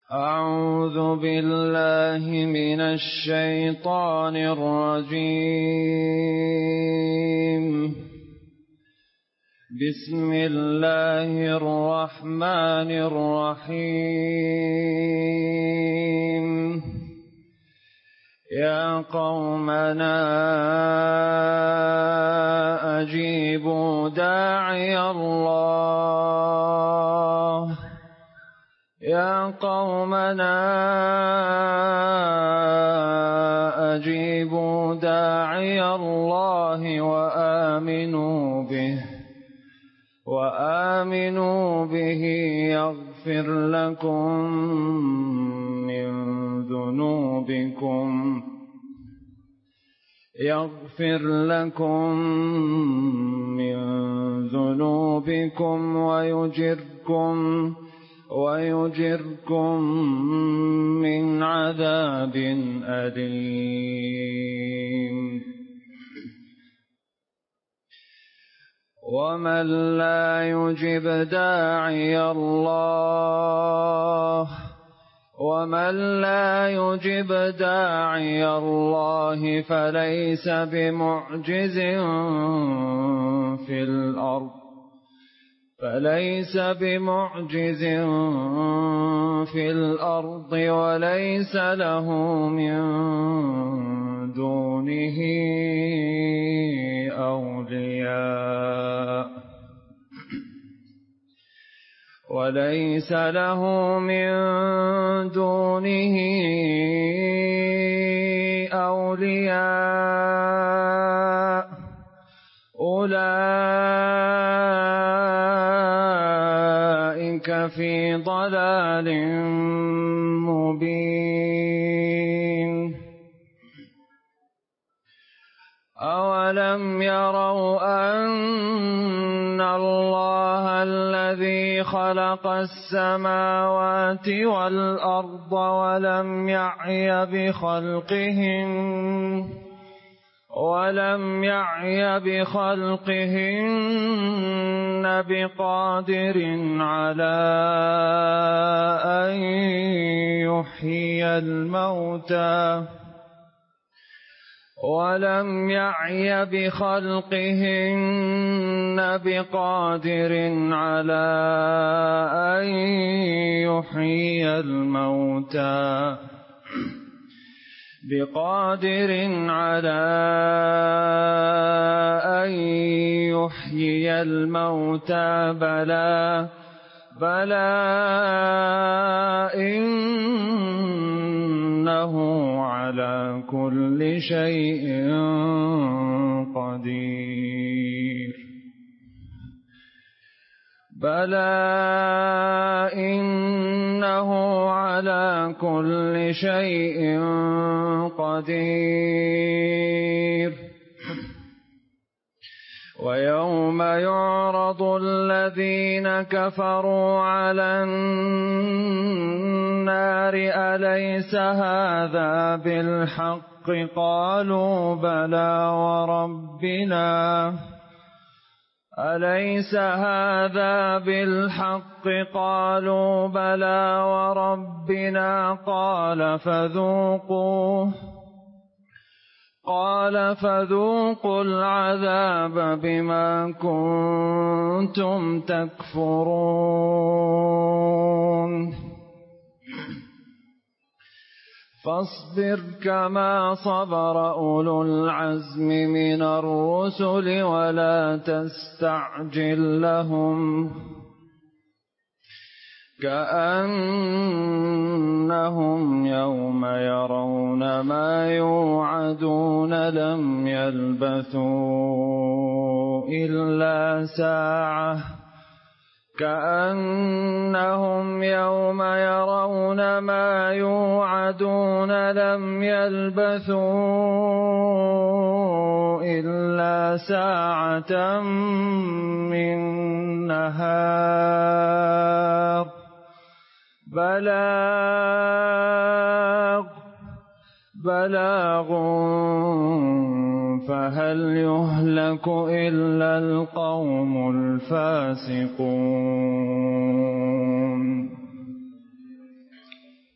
أعوذ بالله من الشيطان الرجيم. بسم الله الرحمن الرحيم. يا قومنا أجيبوا داعي الله، يا قومنا أجيبوا داعي الله وآمنوا به يغفر لكم من ذنوبكم ويجركم من عذاب أليم. ومن لا يجب داعي الله فليس بمعجز في الأرض وليس له من دونه أولياء أولئك في ضلال مبين. أولم يروا أن الله الذي خلق السماوات والأرض ولم يعي بخلقهن بقادر على أن يحيي الموتى بلى إنه على كل شيء قدير. ويوم يعرض الذين كفروا على النار أليس هذا بالحق؟ قالوا بلى وربنا. قال فذوقوا العذاب بما كنتم تكفرون. فاصبر كما صبر أولو العزم من الرسل ولا تستعجل لهم، كأنهم يوم يرون ما يوعدون لم يلبثوا إلا ساعة من نهار بلاغ فهل يهلك إلا القوم الفاسقون.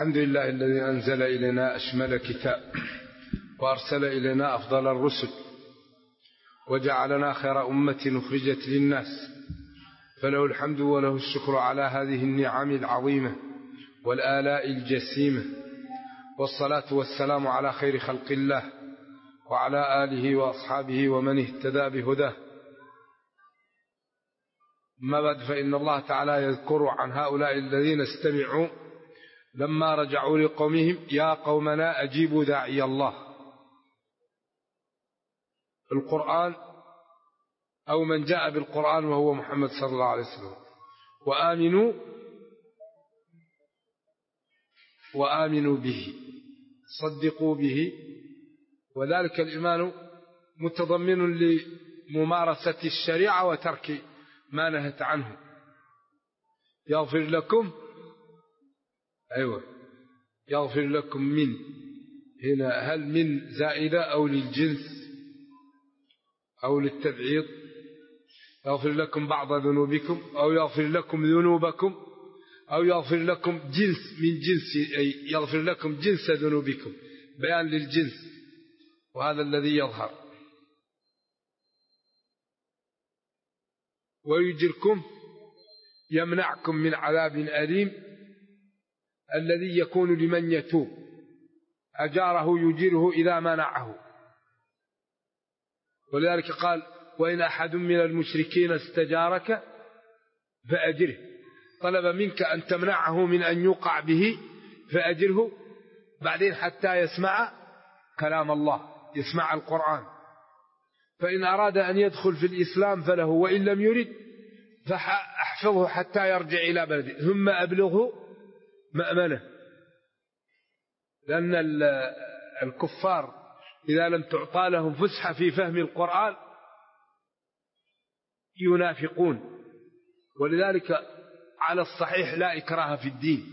الحمد لله الذي أنزل إلينا أشمل كتاب وأرسل إلينا أفضل الرسل وجعلنا خير أمة أخرجت للناس، فله الحمد وله الشكر على هذه النعم العظيمة والآلاء الجسيمة، والصلاة والسلام على خير خلق الله وعلى آله وأصحابه ومن اهتدى بهداه. ما بعد، فإن الله تعالى يذكر عن هؤلاء الذين استمعوا لما رجعوا لقومهم: يا قومنا أجيبوا داعي الله. القرآن أو من جاء بالقرآن وهو محمد صلى الله عليه وسلم، وآمنوا به، صدقوا به. وذلك الإيمان متضمن لممارسة الشريعة وترك ما نهت عنه. يغفر لكم، يغفر لكم من، هنا هل من زائدة أو للجنس أو للتبعيض؟ يغفر لكم بعض ذنوبكم أو يغفر لكم ذنوبكم أو يغفر لكم جنس من جنس، أي يغفر لكم جنس ذنوبكم، بيان للجنس، وهذا الذي يظهر. ويجركم، يمنعكم من عذاب أليم الذي يكون لمن يتوب، أجاره يجيره إذا منعه. ولذلك قال: وإن أحد من المشركين استجارك فأجره. طلب منك أن تمنعه من أن يوقع به، فأجره بعدين حتى يسمع كلام الله، يسمع القرآن. فإن أراد أن يدخل في الإسلام فله، وإن لم يرد فأحفظه حتى يرجع إلى بلده، ثم أبلغه مأمنه. لأن الكفار إذا لم تعطى لهم فسحة في فهم القرآن ينافقون. ولذلك على الصحيح لا إكراه في الدين،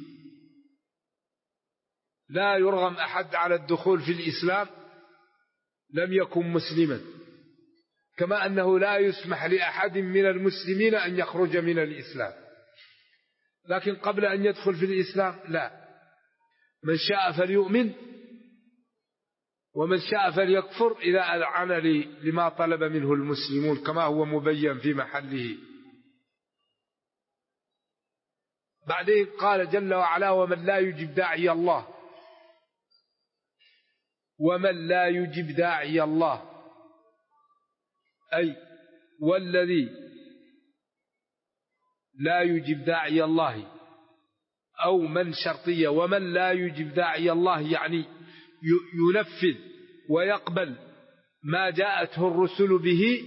لا يرغم أحد على الدخول في الإسلام لم يكن مسلما، كما أنه لا يسمح لأحد من المسلمين أن يخرج من الإسلام. لكن قبل أن يدخل في الإسلام لا، من شاء فليؤمن ومن شاء فليكفر إذا أذعن لما طلب منه المسلمون، كما هو مبين في محله. بعدين قال جل وعلا: ومن لا يجب داعي الله. ومن لا يجب داعي الله، أي والذي لا يجب داعي الله، أو من شرطية. ومن لا يجب داعي الله يعني ينفذ ويقبل ما جاءته الرسل به،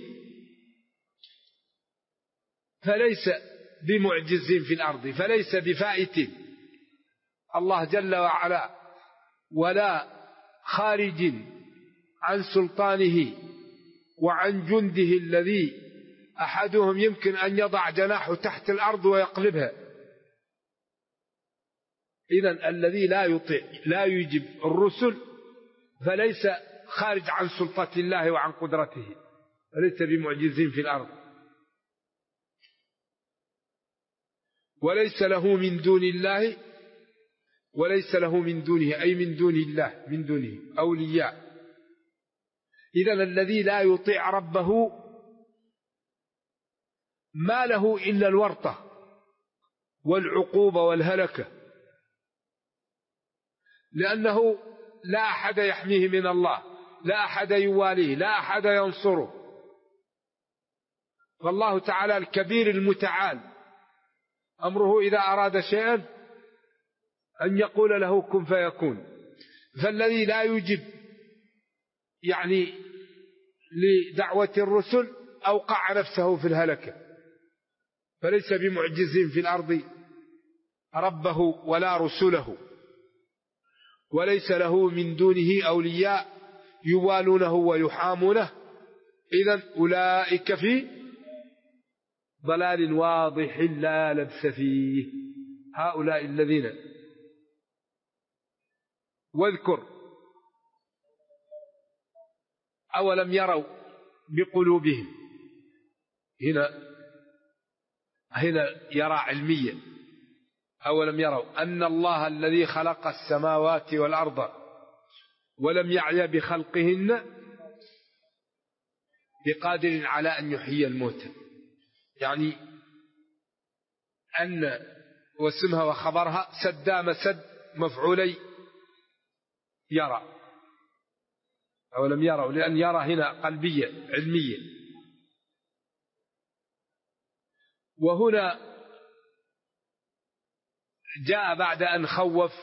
فليس بمعجز في الأرض، فليس بفائت الله جل وعلا ولا خارج عن سلطانه وعن جنده الذي أحدهم يمكن أن يضع جناحه تحت الأرض ويقلبها. إذن الذي لا يطيع لا يجب الرسل فليس خارج عن سلطة الله وعن قدرته، فليس بمعجز في الأرض. وليس له من دون الله، وليس له من دونه أي من دون الله، من دونه أولياء. إذن الذي لا يطيع ربه ما له إلا الورطة والعقوبة والهلكة، لأنه لا أحد يحميه من الله، لا أحد يواليه، لا أحد ينصره. فالله تعالى الكبير المتعال أمره إذا أراد شيئا أن يقول له كن فيكون. فالذي لا يجب يعني لدعوة الرسل أوقع نفسه في الهلكة، فليس بمعجز في الأرض ربه ولا رسله، وليس له من دونه أولياء يوالونه ويحامونه. إذن أولئك في ضلال واضح لا لبس فيه، هؤلاء الذين. واذكر أولم يروا بقلوبهم، هنا يرى علميا، أولم يروا أن الله الذي خلق السماوات والأرض ولم يعي بخلقهن بقادر على أن يحيي الموتى. يعني أن واسمها وخبرها سدا مسد مفعولي يرى. أولم يروا، لأن يرى هنا قلبية علمية. وهنا جاء بعد أن خوف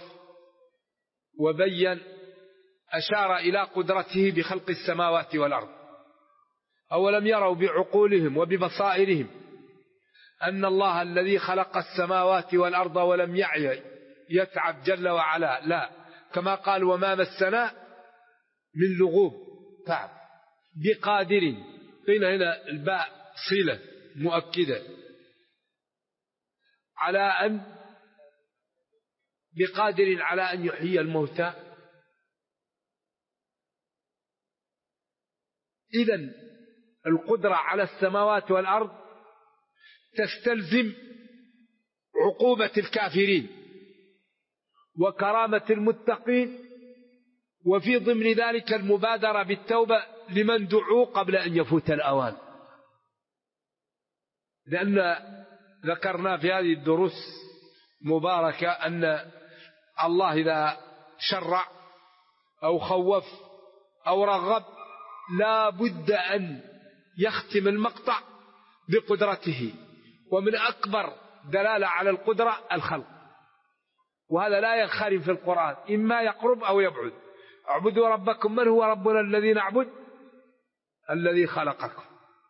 وبين أشار إلى قدرته بخلق السماوات والأرض. أولم يروا بعقولهم وببصائرهم أن الله الذي خلق السماوات والأرض ولم يعي يتعب جل وعلا، لا، كما قال وما مسنا من لغوب تعب، بقادر، قيل هنا الباء صلة مؤكدة على أن بقادر على أن يحيي الموتى. إذن القدرة على السماوات والأرض تستلزم عقوبة الكافرين وكرامة المتقين، وفي ضمن ذلك المبادرة بالتوبة لمن دعوا قبل أن يفوت الأوان. لأن ذكرنا في هذه الدروس مباركة أن الله إذا شرع أو خوف أو رغب لا بد أن يختم المقطع بقدرته، ومن أكبر دلالة على القدرة الخلق، وهذا لا ينخرم في القرآن، إما يقرب أو يبعد. اعبدوا ربكم من هو ربنا الذي نعبد الذي خلقكم.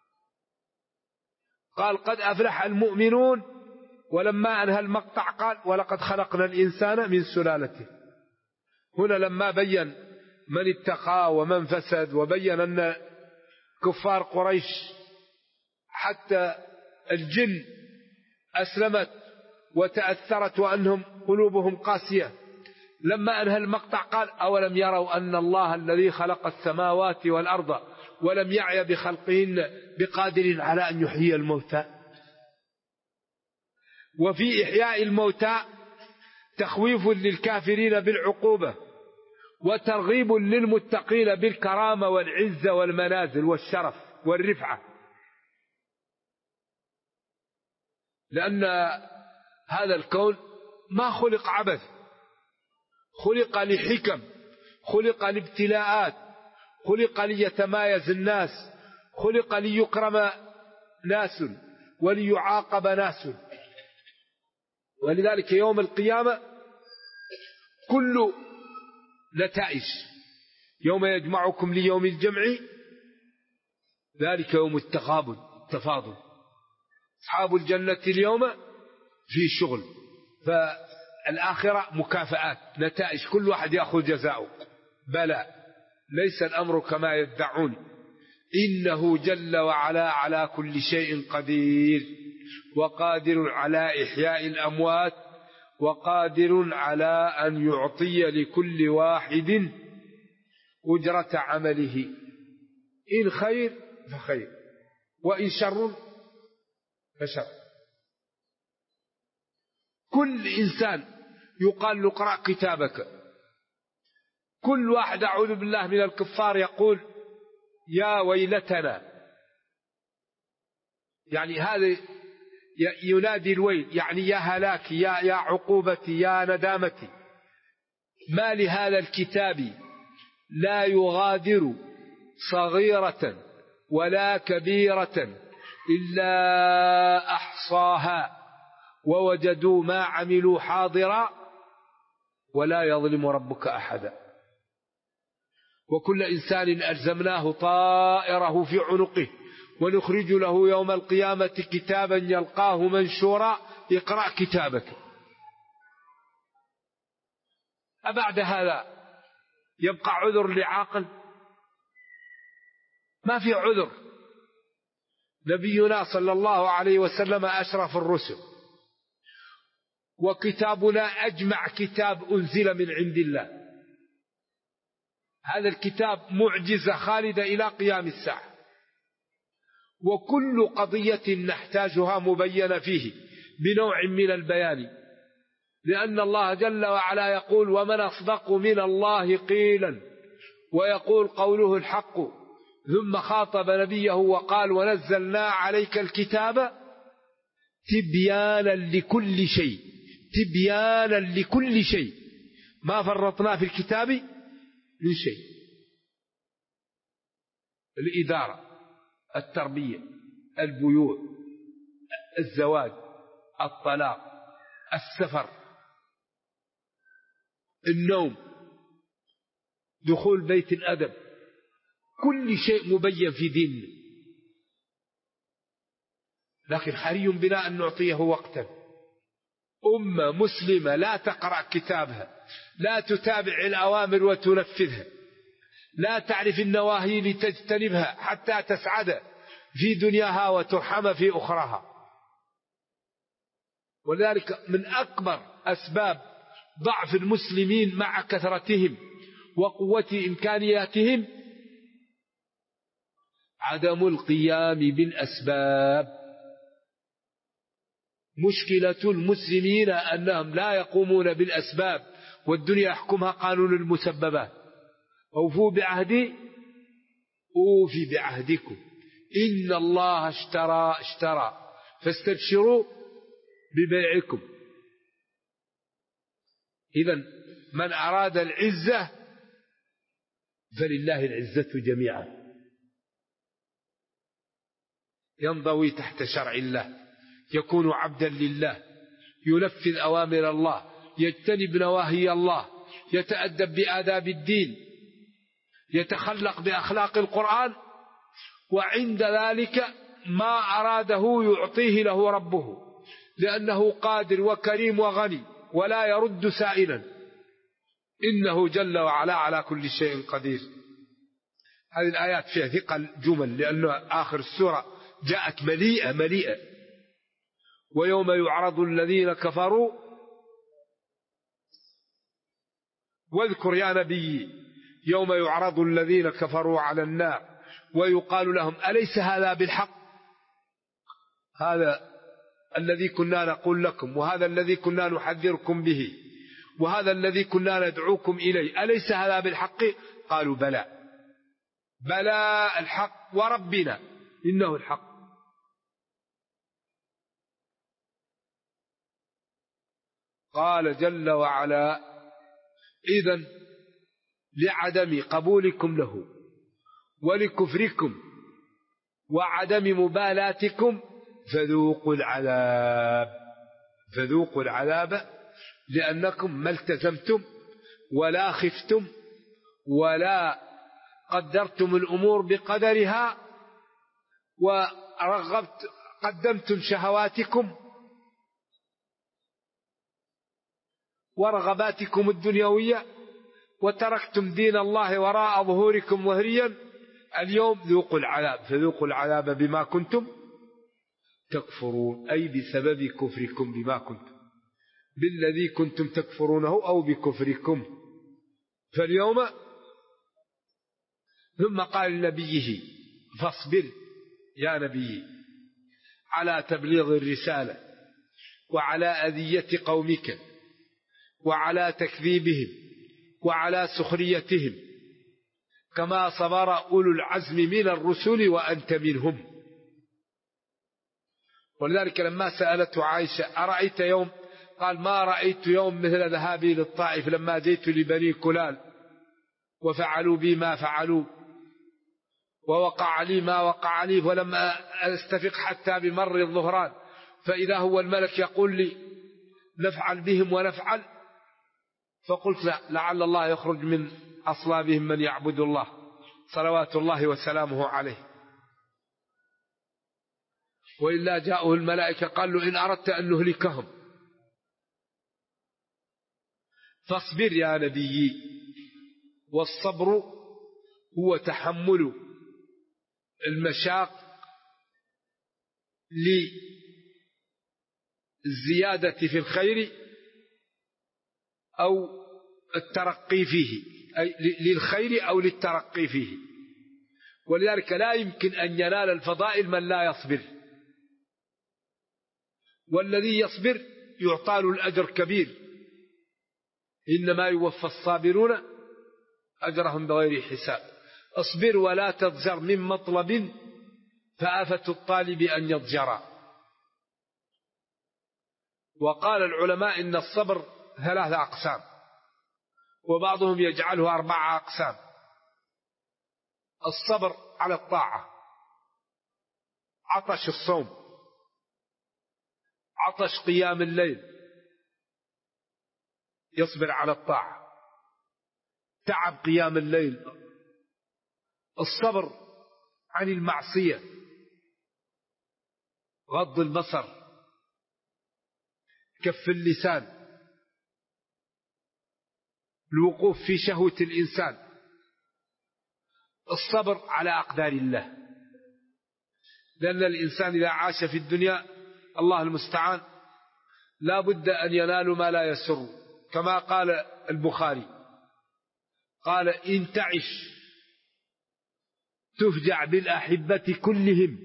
قال قد أفلح المؤمنون، ولما أنهى المقطع قال ولقد خلقنا الإنسان من سلالته. هنا لما بين من اتقى ومن فسد، وبين أن كفار قريش حتى الجن أسلمت وتأثرت وأنهم قلوبهم قاسية، لما أنهى المقطع قال أولم يروا أن الله الذي خلق السماوات والأرض ولم يعي بخلقهن بقادر على أن يحيي الموتى. وفي إحياء الموتى تخويف للكافرين بالعقوبة، وترغيب للمتقين بالكرامة والعزة والمنازل والشرف والرفعة. لأن هذا الكون ما خلق عبث، خلق لحكم، خلق لابتلاءات، خلق ليتمايز الناس، خلق ليكرم ناس وليعاقب ناس. ولذلك يوم القيامة كل نتائج يوم يجمعكم ليوم الجمع ذلك يوم التغابن التفاضل. أصحاب الجنة اليوم في شغل، فالآخرة مكافآت نتائج، كل واحد يأخذ جزاؤه. بلى ليس الأمر كما يدعون، إنه جل وعلا على كل شيء قدير، وقادر على إحياء الأموات، وقادر على أن يعطي لكل واحد أجرة عمله، إن خير فخير وإن شر فشر. كل إنسان يقال له اقرأ كتابك، كل واحد أعوذ بالله من الكفار يقول يا ويلتنا، يعني هذا ينادي الويل، يعني يا هلاكي، يا عقوبتي، يا ندامتي. ما لهذا الكتاب لا يغادر صغيرة ولا كبيرة إلا أحصاها ووجدوا ما عملوا حاضرا ولا يظلم ربك أحدا. وكل إنسان ألزمناه طائره في عنقه ونخرج له يوم القيامة كتابا يلقاه منشورا اقرأ كتابك. أبعد هذا يبقى عذر لعاقل؟ ما في عذر. نبينا صلى الله عليه وسلم أشرف الرسل، وكتابنا أجمع كتاب أنزل من عند الله. هذا الكتاب معجزة خالدة إلى قيام الساعة، وكل قضية نحتاجها مبينة فيه بنوع من البيان، لأن الله جل وعلا يقول ومن أصدق من الله قيلا، ويقول قوله الحق. ثم خاطب نبيه وقال ونزلنا عليك الكتاب تبيانا لكل شيء، تبيانا لكل شيء، ما فرطنا في الكتاب من شيء. الإدارة، التربية، البيوع، الزواج، الطلاق، السفر، النوم، دخول بيت الأدب، كل شيء مبين في ديننا، لكن حري بنا أن نعطيه وقتا. أمة مسلمة لا تقرأ كتابها، لا تتابع الأوامر وتنفذها، لا تعرف النواهي لتجتنبها حتى تسعد في دنياها وترحم في أخراها. ولذلك من أكبر أسباب ضعف المسلمين مع كثرتهم وقوة إمكانياتهم عدم القيام بالأسباب. مشكلة المسلمين أنهم لا يقومون بالأسباب، والدنيا يحكمها قانون المسببات. أوفوا بعهدي أوفي بعهدكم إن الله اشترى فاستبشروا ببيعكم. إذن من أراد العزة فلله العزة جميعا، ينضوي تحت شرع الله، يكون عبدا لله، ينفذ أوامر الله، يجتنب نواهي الله، يتأدب بآداب الدين، يتخلق بأخلاق القرآن، وعند ذلك ما أراده يعطيه له ربه، لأنه قادر وكريم وغني ولا يرد سائلا، إنه جل وعلا على كل شيء قدير. هذه الآيات فيها ثقل جمل، لأن آخر السورة جاءت مليئة. ويوم يعرض الذين كفروا واذكر يا نبي يوم يعرض الذين كفروا على النار ويقال لهم أليس هذا بالحق؟ هذا الذي كنا نقول لكم، وهذا الذي كنا نحذركم به، وهذا الذي كنا ندعوكم إليه، أليس هذا بالحق؟ قالوا بلى الحق وربنا إنه الحق. قال جل وعلا إذن لعدم قبولكم له ولكفركم وعدم مبالاتكم فذوقوا العذاب لأنكم ما التزمتم ولا خفتم ولا قدرتم الأمور بقدرها، قدمتم شهواتكم ورغباتكم الدنيوية، وتركتم دين الله وراء ظهوركم ظهريا. اليوم ذوقوا العذاب، فذوقوا العذاب بما كنتم تكفرون، أي بسبب كفركم بما كنتم، بالذي كنتم تكفرونه أو بكفركم. فاليوم ثم قال لنبيه فاصبر يا نبي على تبليغ الرسالة وعلى أذية قومك وعلى تكذيبهم وعلى سخريتهم كما صبر أولو العزم من الرسل وأنت منهم. ولذلك لما سألته عائشة أرأيت يوم، قال ما رأيت يوم مثل ذهابي للطائف لما جئت لبني كلال وفعلوا بي ما فعلوا ووقع لي ما وقع لي، ولم أستفق حتى بمر الظهران فإذا هو الملك يقول لي نفعل بهم ونفعل، فقلت لا، لعل الله يخرج من أصلابهم من يعبد الله صلوات الله وسلامه عليه، وإلا جاءه الملائكة قال له إن أردت أن نهلكهم فاصبر يا نبي. والصبر هو تحمل المشاق للزيادة في الخير أو الترقي فيه، أي للخير أو للترقي فيه. ولذلك لا يمكن أن ينال الفضائل من لا يصبر، والذي يصبر يعطى له الأجر كبير إنما يوفى الصابرون أجرهم بغير حساب. اصبر ولا تضجر من مطلب فآفة الطالب أن يضجر. وقال العلماء إن الصبر 3 أقسام، وبعضهم يجعله 4 أقسام. الصبر على الطاعة، عطش الصوم، عطش قيام الليل، يصبر على الطاعة، تعب قيام الليل. الصبر عن المعصية، غض البصر، كف اللسان، الوقوف في شهوة الإنسان. الصبر على أقدار الله، لأن الإنسان إذا عاش في الدنيا الله المستعان لا بد أن ينال ما لا يسر، كما قال البخاري قال إن تعش تفجع بالأحبة كلهم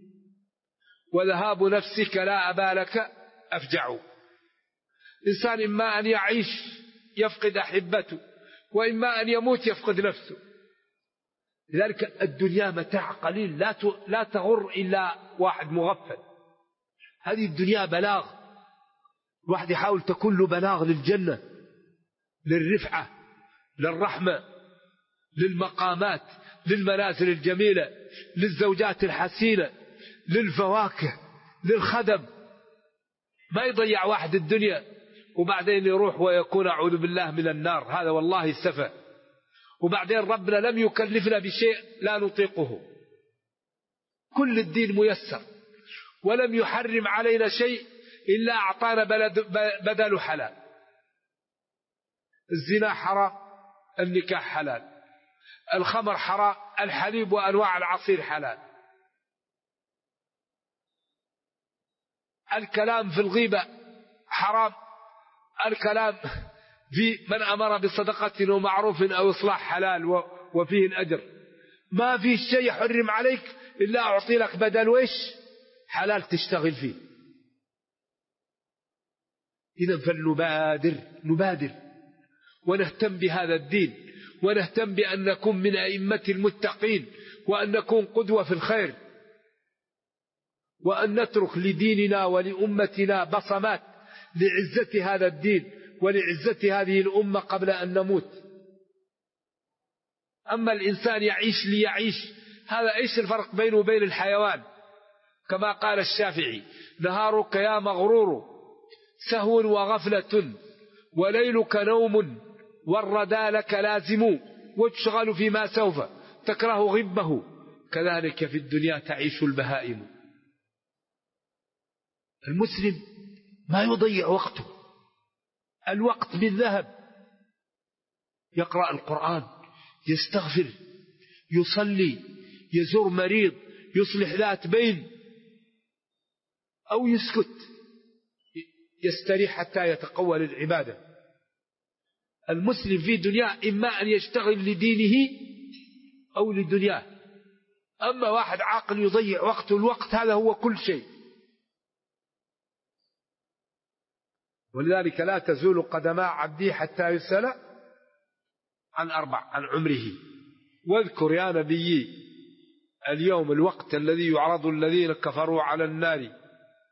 وذهاب نفسك لا أبالك أفجع. إنسان إما أن يعيش يفقد أحبته، وإما أن يموت يفقد نفسه. لذلك الدنيا متاع قليل، لا تغر إلا واحد مغفل. هذه الدنيا بلاغ، الواحد يحاول تكون له بلاغ للجنة، للرفعة، للرحمة، للمقامات، للمنازل الجميلة، للزوجات الحسينة، للفواكه، للخدم. ما يضيع واحد الدنيا وبعدين يروح ويكون أعوذ بالله من النار، هذا والله سفه. وبعدين ربنا لم يكلفنا بشيء لا نطيقه، كل الدين ميسر، ولم يحرم علينا شيء إلا أعطانا بدل حلال. الزنا حرام، النكاح حلال، الخمر حرام، الحليب وأنواع العصير حلال، الكلام في الغيبة حرام، الكلام في من أمر بصدقة ومعروف أو إصلاح حلال وفيه الأجر. ما في شيء يحرم عليك إلا أعطي لك بدل وإيش حلال تشتغل فيه. إذن فلنبادر ونهتم بهذا الدين، ونهتم بأن نكون من أئمة المتقين، وأن نكون قدوة في الخير، وأن نترك لديننا ولأمتنا بصمات لعزة هذا الدين ولعزة هذه الأمة قبل أن نموت. أما الإنسان يعيش ليعيش، هذا إيش الفرق بينه وبين الحيوان؟ كما قال الشافعي نهارك يا مغرور سهو وغفلة، وليلك نوم والردى لك لازم، وتشغل فيما سوف تكره غبه، كذلك في الدنيا تعيش البهائم. المسلم ما يضيع وقته، الوقت من ذهب، يقرأ القرآن، يستغفر، يصلي، يزور مريض، يصلح ذات بين، أو يسكت يستريح حتى يتقوى للعبادة. المسلم في دنيا إما أن يشتغل لدينه أو لدنياه. أما واحد عاقل يضيع وقته، الوقت هذا هو كل شيء. ولذلك لا تزول قدما عبدي حتى يسأل عن 4، عن عمره. واذكر يا نبي اليوم الوقت الذي يعرض الذين كفروا على النار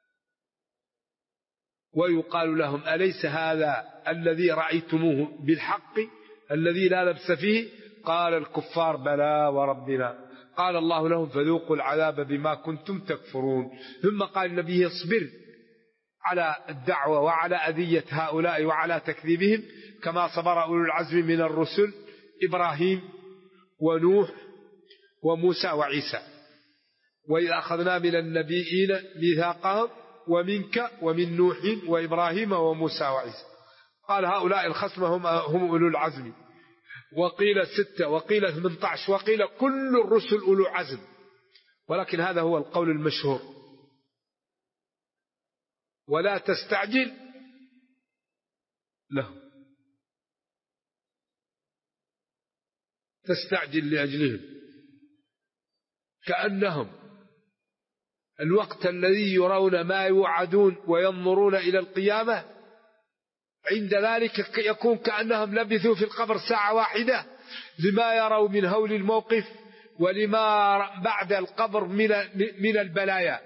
ويقال لهم أليس هذا الذي رأيتموه بالحق الذي لا لبس فيه؟ قال الكفار بلى وربنا. قال الله لهم فذوقوا العذاب بما كنتم تكفرون. ثم قال النبي اصبر على الدعوة وعلى أذية هؤلاء وعلى تكذيبهم كما صبر أولو العزم من الرسل إبراهيم ونوح وموسى وعيسى. وإذا أخذنا من النبيين ميثاقهم ومنك ومن نوح وإبراهيم وموسى وعيسى. قال هؤلاء الخصم هم أولو العزم، وقيل 6 وقيل 18 وقيل كل الرسل أولو عزم، ولكن هذا هو القول المشهور. ولا تستعجل لهم، تستعجل لأجلهم، كأنهم الوقت الذي يرون ما يوعدون وينظرون إلى القيامة عند ذلك يكون كأنهم لبثوا في القبر ساعة واحدة لما يروا من هول الموقف ولما بعد القبر من البلايا.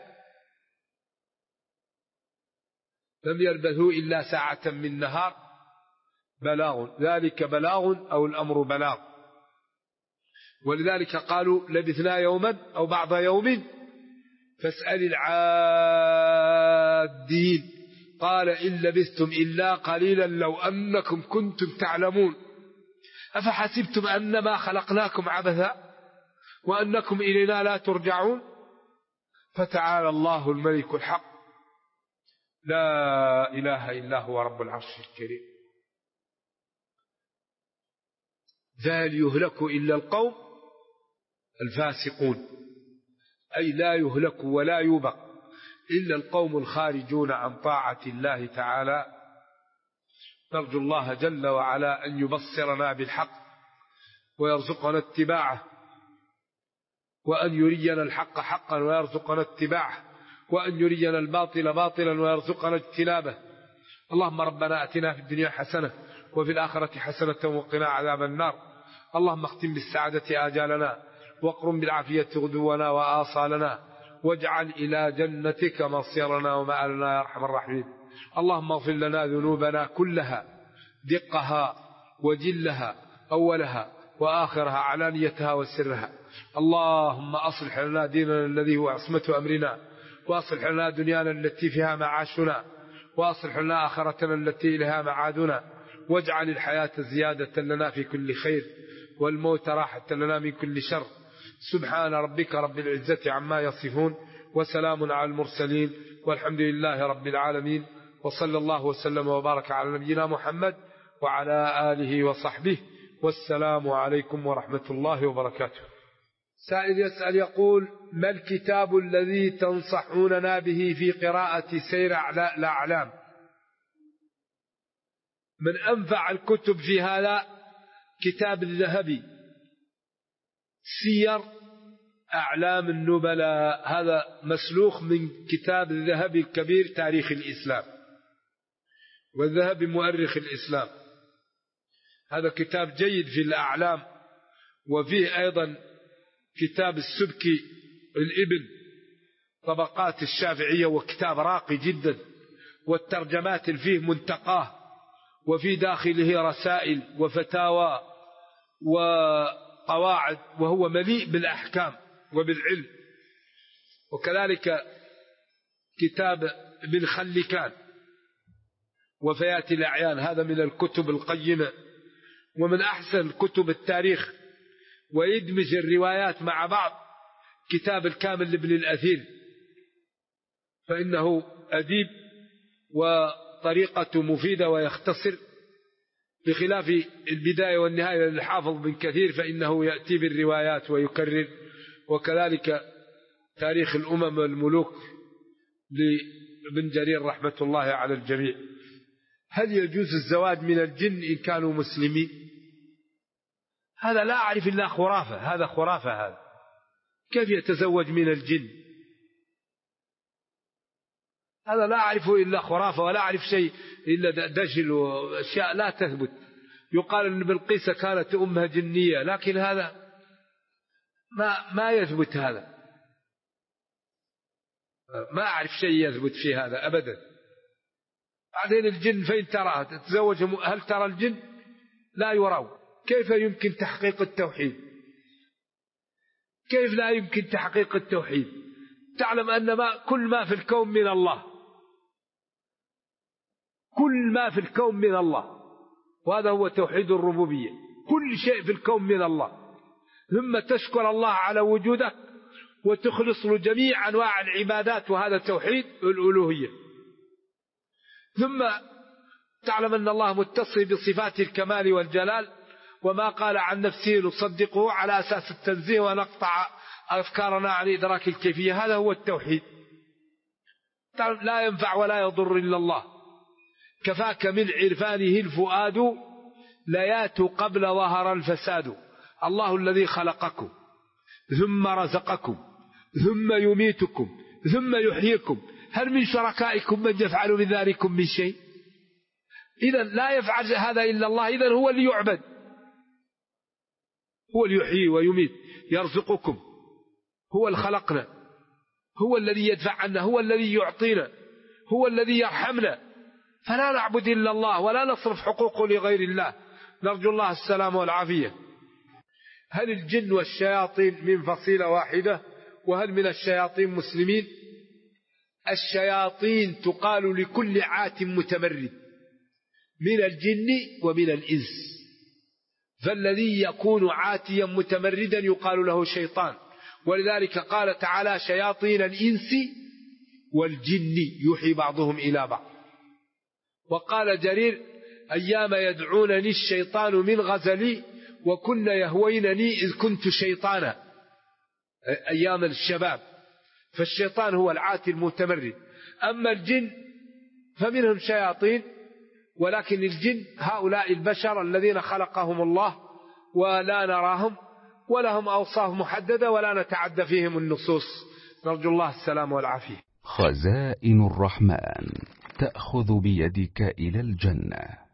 لم يلبثوا إلا ساعة من نهار بلاغ، ذلك بلاغ أو الأمر بلاغ. ولذلك قالوا لبثنا يوما أو بعض يوم فاسأل العادين قال إن لبثتم إلا قليلا لو أنكم كنتم تعلمون أفحسبتم أنما خلقناكم عبثا وأنكم إلينا لا ترجعون فتعالى الله الملك الحق لا إله إلا هو رب العرش الكريم. ذال يهلك إلا القوم الفاسقون، أي لا يهلك ولا يبق إلا القوم الخارجون عن طاعة الله تعالى. نرجو الله جل وعلا أن يبصرنا بالحق ويرزقنا اتباعه، وأن يرينا الحق حقا ويرزقنا اتباعه، وأن يرينا الباطل باطلا ويرزقنا اجتنابه. اللهم ربنا أتنا في الدنيا حسنة وفي الآخرة حسنة وقنا عذاب النار. اللهم اختم بالسعادة آجالنا واقرم بالعافية غدونا وآصالنا واجعل إلى جنتك مصيرنا ومآلنا يا أرحم الراحمين. اللهم اغفر لنا ذنوبنا كلها دقها وجلها أولها وآخرها علانيتها وسرها. اللهم أصلح لنا ديننا الذي هو عصمة أمرنا، وأصلح لنا دنيانا التي فيها معاشنا، وأصلح لنا آخرتنا التي إليها معادنا، واجعل الحياة زيادة لنا في كل خير والموت راحة لنا من كل شر. سبحان ربك رب العزة عما يصفون وسلام على المرسلين والحمد لله رب العالمين، وصلى الله وسلم وبارك على نبينا محمد وعلى آله وصحبه، والسلام عليكم ورحمة الله وبركاته. سائل يسأل يقول: ما الكتاب الذي تنصحوننا به في قراءة سير الأعلام؟ من أنفع الكتب في هذا كتاب الذهبي سير أعلام النبلاء، هذا مسلوخ من كتاب الذهبي الكبير تاريخ الإسلام، والذهبي مؤرخ الإسلام. هذا كتاب جيد في الأعلام. وفيه أيضا كتاب السبكي الإبن طبقات الشافعية، وكتاب راقي جدا، والترجمات فيه منتقاه، وفي داخله رسائل وفتاوى وقواعد، وهو مليء بالأحكام وبالعلم. وكذلك كتاب ابن خلكان وفيات الأعيان، هذا من الكتب القيمة ومن أحسن كتب التاريخ، ويدمج الروايات مع بعض كتاب الكامل لابن الأثير، فإنه أديب وطريقته مفيدة ويختصر، بخلاف البداية والنهاية للحافظ بن كثير فإنه يأتي بالروايات ويكرر. وكذلك تاريخ الأمم والملوك لابن جرير رحمة الله على الجميع. هل يجوز الزواج من الجن إن كانوا مسلمين؟ هذا لا أعرف إلا خرافة، هذا خرافة. هذا كيف يتزوج من الجن؟ هذا لا أعرفه إلا خرافة، ولا أعرف شيء إلا دجل وأشياء لا تثبت. يقال أن بلقيس كانت أمها جنية، لكن هذا ما يثبت. هذا ما أعرف شيء يثبت في هذا أبدا. بعدين الجن فين تراها؟ تتزوج، هل ترى الجن؟ لا يروا. كيف يمكن تحقيق التوحيد؟ كيف لا يمكن تحقيق التوحيد؟ تعلم أن كل ما في الكون من الله، كل ما في الكون من الله، وهذا هو توحيد الربوبية. كل شيء في الكون من الله، ثم تشكر الله على وجودك وتخلص له جميع أنواع العبادات، وهذا توحيد الألوهية. ثم تعلم أن الله متصف بصفات الكمال والجلال، وما قال عن نفسه نصدقه على أساس التنزيه ونقطع أفكارنا عن إدراك الكيفية. هذا هو التوحيد. لا ينفع ولا يضر إلا الله. كفاك من عرفانه الفؤاد ليات قبل ظهر الفساد. الله الذي خلقكم ثم رزقكم ثم يميتكم ثم يحييكم، هل من شركائكم من يفعل من ذلكم من شيء؟ إذن لا يفعل هذا إلا الله، إذن هو اللي يعبد، هو اللي يحيي ويميت، يرزقكم، هو اللي خلقنا، هو الذي يدفع عنا، هو الذي يعطينا، هو الذي يرحمنا، فلا نعبد إلا الله ولا نصرف حقوقه لغير الله، نرجو الله السلام والعافية. هل الجن والشياطين من فصيلة واحدة؟ وهل من الشياطين مسلمين؟ الشياطين تقال لكل عات متمرد من الجن ومن الإنس، فالذي يكون عاتيا متمردا يقال له شيطان، ولذلك قال تعالى شياطين الإنس والجن يوحي بعضهم إلى بعض. وقال جرير أيام يدعونني الشيطان من غزلي وكن يهوينني إذ كنت شيطانا، أيام الشباب، فالشيطان هو العاتي المتمرد. أما الجن فمنهم شياطين، ولكن الجن هؤلاء البشر الذين خلقهم الله ولا نراهم ولهم أوصاف محددة ولا نتعدى فيهم النصوص، نرجو الله السلام والعافية. خزائن الرحمن تأخذ بيدك إلى الجنة.